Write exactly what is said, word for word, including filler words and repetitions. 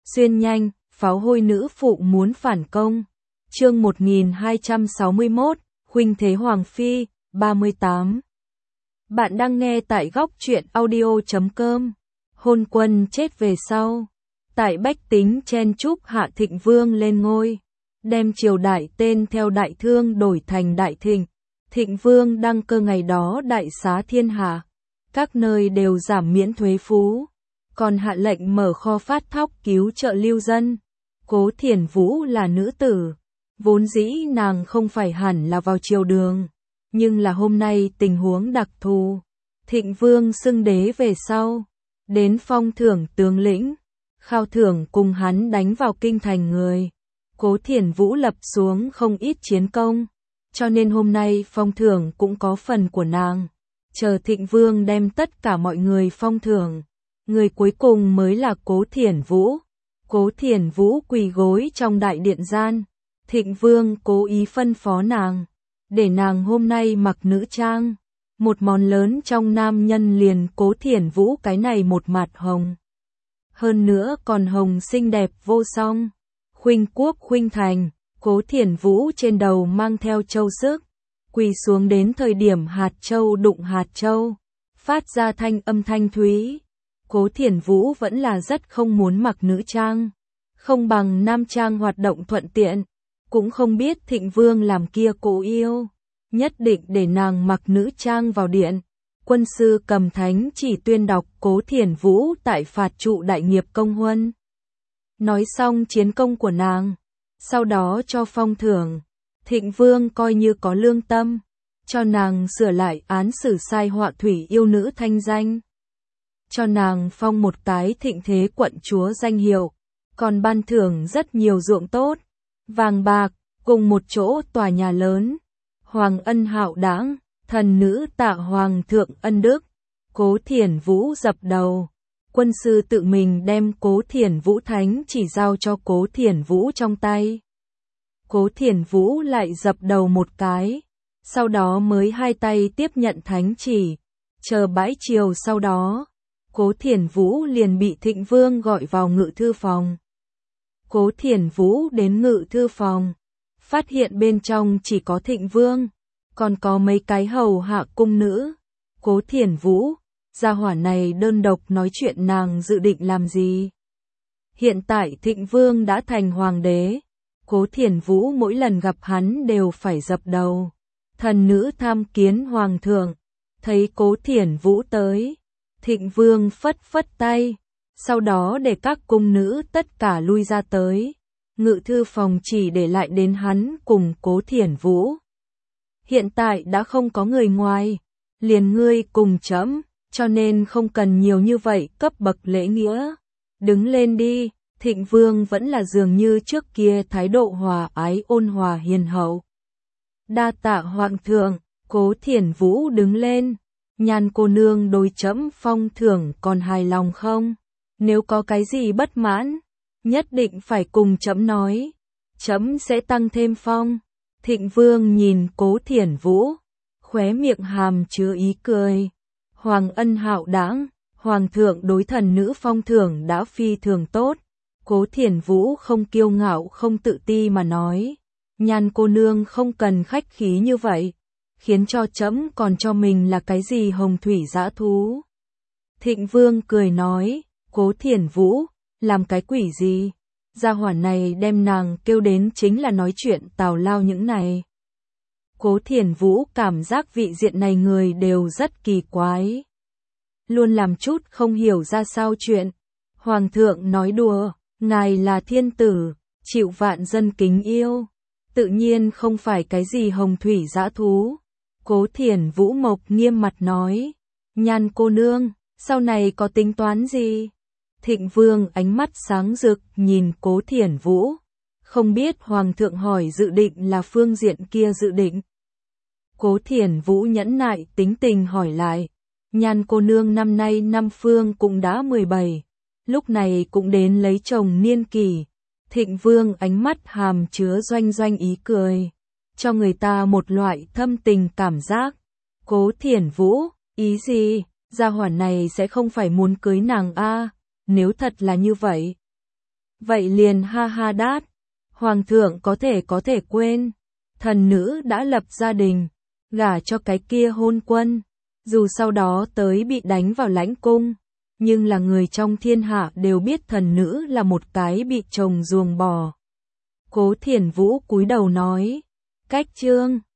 Xuyên nhanh, pháo hôi nữ phụ muốn phản công. Chương một nghìn hai trăm sáu mươi mốt, Huynh thế Hoàng phi, ba mươi tám. Bạn đang nghe tại góc truyện audio chấm com. Hôn quân chết về sau. Tại Bách Tính chen chúc Hạ Thịnh Vương lên ngôi, đem triều đại tên theo Đại Thương đổi thành Đại Thịnh. Thịnh Vương đăng cơ ngày đó đại xá thiên hạ, các nơi đều giảm miễn thuế phú, còn hạ lệnh mở kho phát thóc cứu trợ lưu dân. Cố Thiển Vũ là nữ tử, vốn dĩ nàng không phải hẳn là vào triều đường, nhưng là hôm nay tình huống đặc thù. Thịnh Vương xưng đế về sau, đến phong thưởng tướng lĩnh, khao thưởng cùng hắn đánh vào kinh thành người. Cố Thiển Vũ lập xuống không ít chiến công, cho nên hôm nay phong thưởng cũng có phần của nàng. Chờ Thịnh Vương đem tất cả mọi người phong thưởng, người cuối cùng mới là Cố Thiển Vũ. Cố Thiển Vũ quỳ gối trong đại điện gian, Thịnh Vương cố ý phân phó nàng, để nàng hôm nay mặc nữ trang, một món lớn trong nam nhân liền Cố Thiển Vũ cái này một mặt hồng. Hơn nữa còn hồng xinh đẹp vô song. Khuynh quốc khuynh thành, Cố Thiển Vũ trên đầu mang theo châu sức, quỳ xuống đến thời điểm hạt châu đụng hạt châu, phát ra thanh âm thanh thúy. Cố Thiển Vũ vẫn là rất không muốn mặc nữ trang, không bằng nam trang hoạt động thuận tiện, cũng không biết Thịnh Vương làm kia cố yêu, nhất định để nàng mặc nữ trang vào điện. Quân sư cầm thánh chỉ tuyên đọc Cố Thiển Vũ tại phạt trụ đại nghiệp công huân. Nói xong chiến công của nàng, sau đó cho phong thưởng. Thịnh Vương coi như có lương tâm, cho nàng sửa lại án xử sai họa thủy yêu nữ thanh danh, cho nàng phong một cái thịnh thế quận chúa danh hiệu, còn ban thưởng rất nhiều ruộng tốt, vàng bạc, cùng một chỗ tòa nhà lớn. Hoàng ân hạo đãng, thần nữ tạ hoàng thượng ân đức. Cố Thiển Vũ dập đầu. Quân sư tự mình đem Cố Thiển Vũ thánh chỉ giao cho Cố Thiển Vũ trong tay. Cố Thiển Vũ lại dập đầu một cái, sau đó mới hai tay tiếp nhận thánh chỉ. Chờ bãi chiều sau đó, Cố Thiển Vũ liền bị Thịnh Vương gọi vào ngự thư phòng. Cố Thiển Vũ đến ngự thư phòng, phát hiện bên trong chỉ có Thịnh Vương, còn có mấy cái hầu hạ cung nữ. Cố Thiển Vũ, gia hỏa này đơn độc nói chuyện nàng dự định làm gì? Hiện tại Thịnh Vương đã thành hoàng đế, Cố Thiển Vũ mỗi lần gặp hắn đều phải dập đầu. Thần nữ tham kiến hoàng thượng, thấy Cố Thiển Vũ tới, Thịnh Vương phất phất tay, sau đó để các cung nữ tất cả lui ra tới. Ngự thư phòng chỉ để lại đến hắn cùng Cố Thiển Vũ. Hiện tại đã không có người ngoài, liền ngươi cùng trẫm, cho nên không cần nhiều như vậy cấp bậc lễ nghĩa. Đứng lên đi. Thịnh Vương vẫn là dường như trước kia thái độ hòa ái ôn hòa hiền hậu. Đa tạ hoàng thượng. Cố Thiển Vũ đứng lên. Nhan cô nương đối trẫm phong thưởng còn hài lòng không? Nếu có cái gì bất mãn, nhất định phải cùng trẫm nói, trẫm sẽ tăng thêm phong. Thịnh Vương nhìn Cố Thiển Vũ, khóe miệng hàm chứa ý cười. Hoàng ân hạo đãng, hoàng thượng đối thần nữ phong thưởng đã phi thường tốt. Cố Thiển Vũ không kiêu ngạo không tự ti mà nói, Nhan cô nương không cần khách khí như vậy, khiến cho trẫm còn cho mình là cái gì hồng thủy dã thú. Thịnh Vương cười nói, Cố Thiển Vũ, làm cái quỷ gì? Gia hỏa này đem nàng kêu đến chính là nói chuyện tào lao những này. Cố Thiển Vũ cảm giác vị diện này người đều rất kỳ quái, luôn làm chút không hiểu ra sao chuyện. Hoàng thượng nói đùa, ngài là thiên tử, chịu vạn dân kính yêu, tự nhiên không phải cái gì hồng thủy dã thú. Cố Thiển Vũ mộc nghiêm mặt nói, Nhan cô nương, sau này có tính toán gì? Thịnh Vương ánh mắt sáng rực nhìn Cố Thiển Vũ, không biết hoàng thượng hỏi dự định là phương diện kia dự định. Cố Thiển Vũ nhẫn nại tính tình hỏi lại, Nhan cô nương năm nay năm phương cũng đã mười bảy, lúc này cũng đến lấy chồng niên kỷ. Thịnh Vương ánh mắt hàm chứa doanh doanh ý cười, cho người ta một loại thâm tình cảm giác. Cố Thiển Vũ, ý gì? Gia hỏa này sẽ không phải muốn cưới nàng a? Nếu thật là như vậy, Vậy liền ha ha đát. Hoàng thượng có thể có thể quên. Thần nữ đã lập gia đình, gả cho cái kia hôn quân. Dù sau đó tới bị đánh vào lãnh cung, nhưng là người trong thiên hạ đều biết thần nữ là một cái bị chồng ruồng bỏ. Cố Thiển Vũ cúi đầu nói, cách chương.